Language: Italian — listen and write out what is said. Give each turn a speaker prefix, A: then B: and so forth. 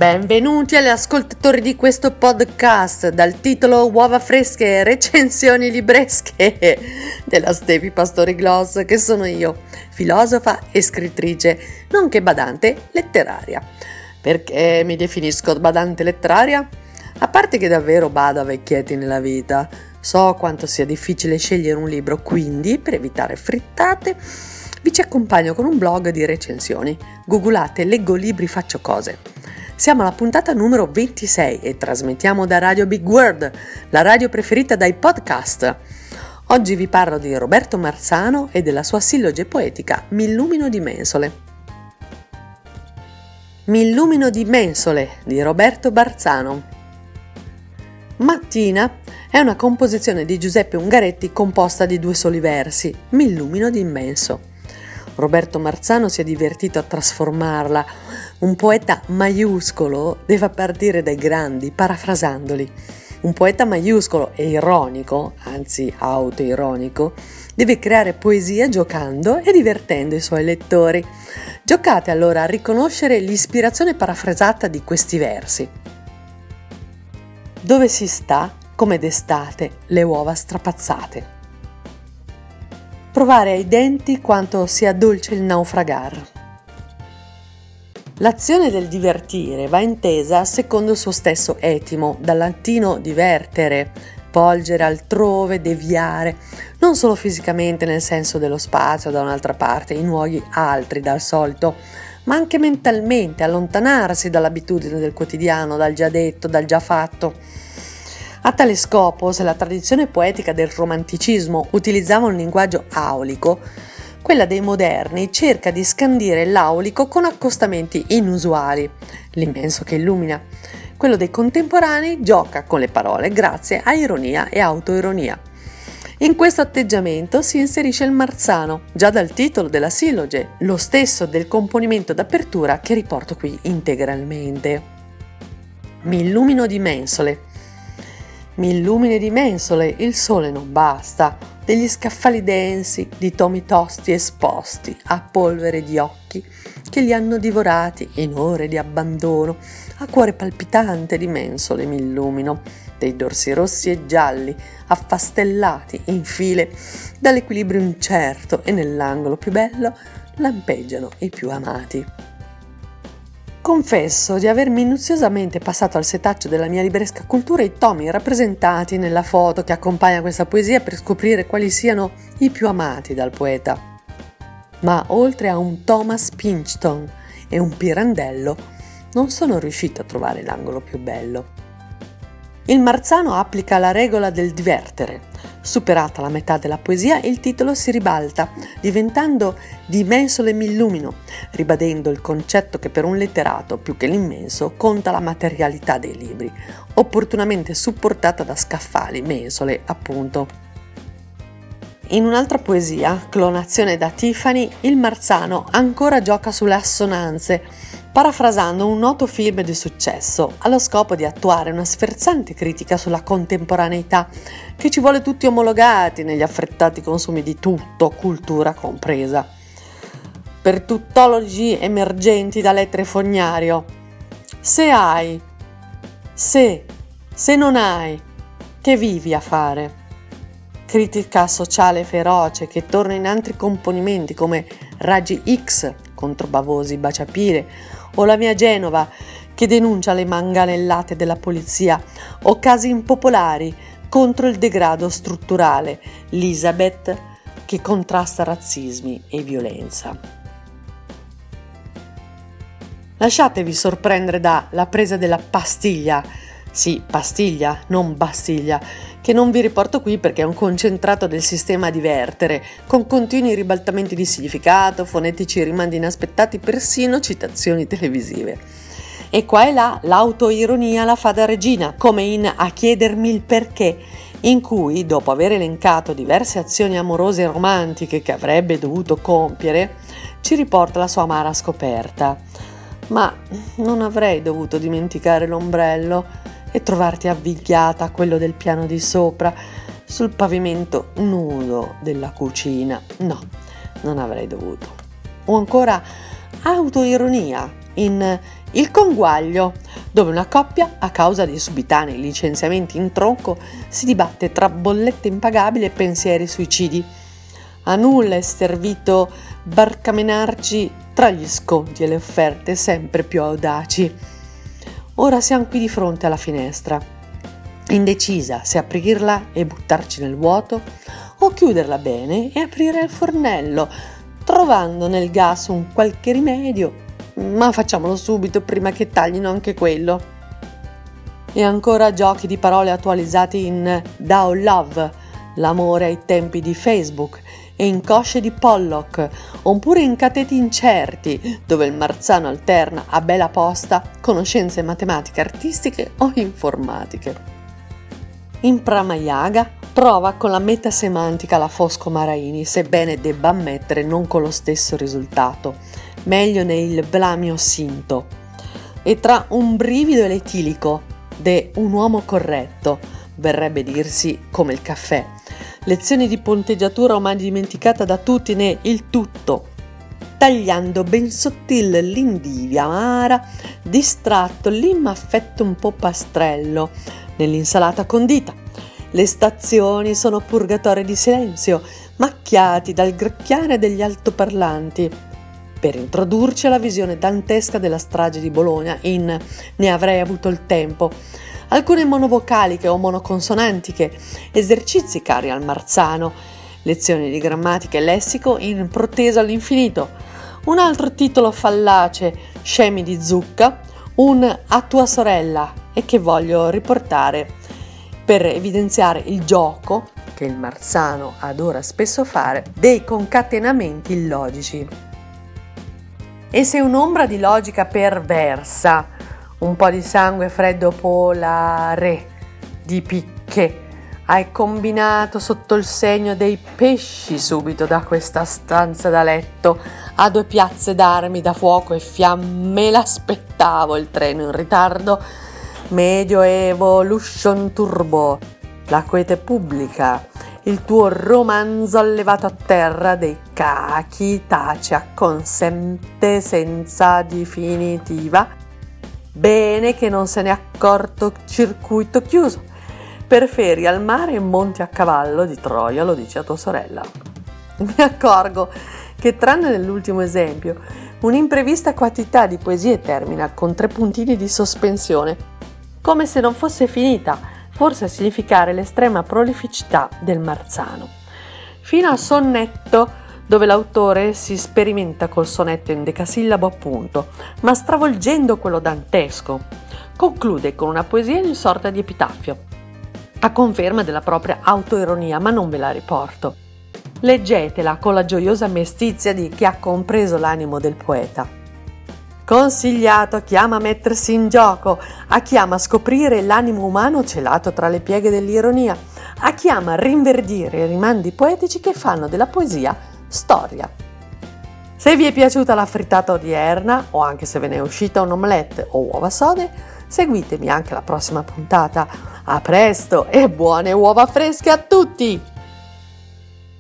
A: Benvenuti agli ascoltatori di questo podcast dal titolo Uova fresche e recensioni libresche della Stefi Pastori Gloss, che sono io, filosofa e scrittrice, nonché badante letteraria. Perché mi definisco badante letteraria? A parte che davvero bado a vecchietti nella vita, so quanto sia difficile scegliere un libro, quindi per evitare frittate vi ci accompagno con un blog di recensioni. Googolate Leggo libri faccio cose. Siamo alla puntata numero 26 e trasmettiamo da Radio Big World, la radio preferita dai podcast. Oggi vi parlo di Roberto Marzano e della sua silloge poetica Mi illumino di mensole. Mi illumino di mensole di Roberto Marzano. Mattina è una composizione di Giuseppe Ungaretti composta di 2 soli versi, Mi illumino di immenso. Roberto Marzano si è divertito a trasformarla. Un poeta maiuscolo deve partire dai grandi, parafrasandoli. Un poeta maiuscolo e ironico, anzi autoironico, deve creare poesia giocando e divertendo i suoi lettori. Giocate allora a riconoscere l'ispirazione parafrasata di questi versi. Dove si sta, come d'estate, le uova strapazzate. Provare ai denti quanto sia dolce il naufragar. L'azione del divertire va intesa secondo il suo stesso etimo, dal latino divertere, volgere altrove, deviare, non solo fisicamente nel senso dello spazio da un'altra parte, in luoghi altri dal solito, ma anche mentalmente, allontanarsi dall'abitudine del quotidiano, dal già detto, dal già fatto. A tale scopo, se la tradizione poetica del romanticismo utilizzava un linguaggio aulico, quella dei moderni cerca di scandire l'aulico con accostamenti inusuali, l'immenso che illumina. Quello dei contemporanei gioca con le parole grazie a ironia e autoironia. In questo atteggiamento si inserisce il Marzano, già dal titolo della silloge, lo stesso del componimento d'apertura che riporto qui integralmente. Mi illumino di mensole. Mi illumine di mensole, il sole non basta, degli scaffali densi, di tomi tosti esposti a polvere di occhi che li hanno divorati in ore di abbandono, a cuore palpitante di mensole mi illumino, dei dorsi rossi e gialli, affastellati in file, dall'equilibrio incerto e nell'angolo più bello lampeggiano i più amati. Confesso di aver minuziosamente passato al setaccio della mia libresca cultura i tomi rappresentati nella foto che accompagna questa poesia per scoprire quali siano i più amati dal poeta. Ma oltre a un Thomas Pynchon e un Pirandello, non sono riuscito a trovare l'angolo più bello. Il Marzano applica la regola del divertere. Superata la metà della poesia, il titolo si ribalta, diventando Di mensole mi illumino, ribadendo il concetto che per un letterato, più che l'immenso, conta la materialità dei libri, opportunamente supportata da scaffali, mensole, appunto. In un'altra poesia, Clonazione da Tiffany, il Marzano ancora gioca sulle assonanze, parafrasando un noto film di successo, allo scopo di attuare una sferzante critica sulla contemporaneità, che ci vuole tutti omologati negli affrettati consumi di tutto, cultura compresa. Per tuttologi emergenti da lettere fognario, se non hai, che vivi a fare? Critica sociale feroce che torna in altri componimenti come Raggi X contro bavosi baciapile, o La mia Genova che denuncia le manganellate della polizia, o casi impopolari contro il degrado strutturale, Elisabeth che contrasta razzismi e violenza. Lasciatevi sorprendere da La presa della pastiglia, sì, pastiglia, non bastiglia, che non vi riporto qui perché è un concentrato del sistema divertere, con continui ribaltamenti di significato, fonetici rimandi inaspettati, persino citazioni televisive. E qua e là l'autoironia la fa da regina, come in A chiedermi il perché, in cui, dopo aver elencato diverse azioni amorose e romantiche che avrebbe dovuto compiere, ci riporta la sua amara scoperta. Ma non avrei dovuto dimenticare l'ombrello e trovarti avvinghiata a quello del piano di sopra, sul pavimento nudo della cucina. No, non avrei dovuto. O ancora autoironia in Il conguaglio, dove una coppia, a causa dei subitanei licenziamenti in tronco, si dibatte tra bollette impagabili e pensieri suicidi. A nulla è servito barcamenarci tra gli sconti e le offerte sempre più audaci. Ora siamo qui di fronte alla finestra, indecisa se aprirla e buttarci nel vuoto o chiuderla bene e aprire il fornello, trovando nel gas un qualche rimedio, ma facciamolo subito prima che taglino anche quello. E ancora giochi di parole attualizzati in Dow Love, l'amore ai tempi di Facebook, e in cosce di Pollock, oppure in cateti incerti, dove il Marzano alterna a bella posta conoscenze matematiche, artistiche o informatiche. In Pramayaga prova con la metasemantica la Fosco Maraini, sebbene debba ammettere non con lo stesso risultato, meglio nel Blamio Sinto. E tra un brivido e l'etilico de un uomo corretto, verrebbe dirsi come il caffè, lezioni di ponteggiatura ormai dimenticata da tutti né il tutto, tagliando ben sottile l'indivia amara, distratto l'immaffetto un po' pastrello nell'insalata condita. Le stazioni sono purgatori di silenzio, macchiati dal gracchiare degli altoparlanti, per introdurci alla visione dantesca della strage di Bologna in Ne avrei avuto il tempo, alcune monovocaliche o monoconsonantiche, esercizi cari al Marzano, lezioni di grammatica e lessico in protesa all'infinito, un altro titolo fallace, Scemi di zucca, un A tua sorella, e che voglio riportare per evidenziare il gioco, che il Marzano adora spesso fare, dei concatenamenti illogici. E se un'ombra di logica perversa, un po' di sangue freddo polare, di picche, hai combinato sotto il segno dei pesci subito da questa stanza da letto, a 2 piazze d'armi da fuoco e fiamme, l'aspettavo il treno in ritardo, Medioevo, Lution Turbo, la quiete pubblica, il tuo romanzo allevato a terra dei cachi, tacea, consente, senza definitiva, bene che non se n'è accorto, circuito chiuso, per ferie al mare e monti a cavallo di Troia, lo dice a tua sorella. Mi accorgo che tranne nell'ultimo esempio, un'imprevista quantità di poesie termina con 3 puntini di sospensione, come se non fosse finita, forse a significare l'estrema prolificità del Marzano. Fino al sonnetto, dove l'autore si sperimenta col sonetto in decasillabo appunto, ma stravolgendo quello dantesco. Conclude con una poesia in sorta di epitaffio, a conferma della propria autoironia, ma non ve la riporto. Leggetela con la gioiosa mestizia di chi ha compreso l'animo del poeta. Consigliato a chi ama mettersi in gioco, a chi ama scoprire l'animo umano celato tra le pieghe dell'ironia, a chi ama rinverdire i rimandi poetici che fanno della poesia storia. Se vi è piaciuta la frittata odierna, o anche se ve ne è uscita un omelette o uova sode, seguitemi anche alla prossima puntata. A presto e buone uova fresche a tutti!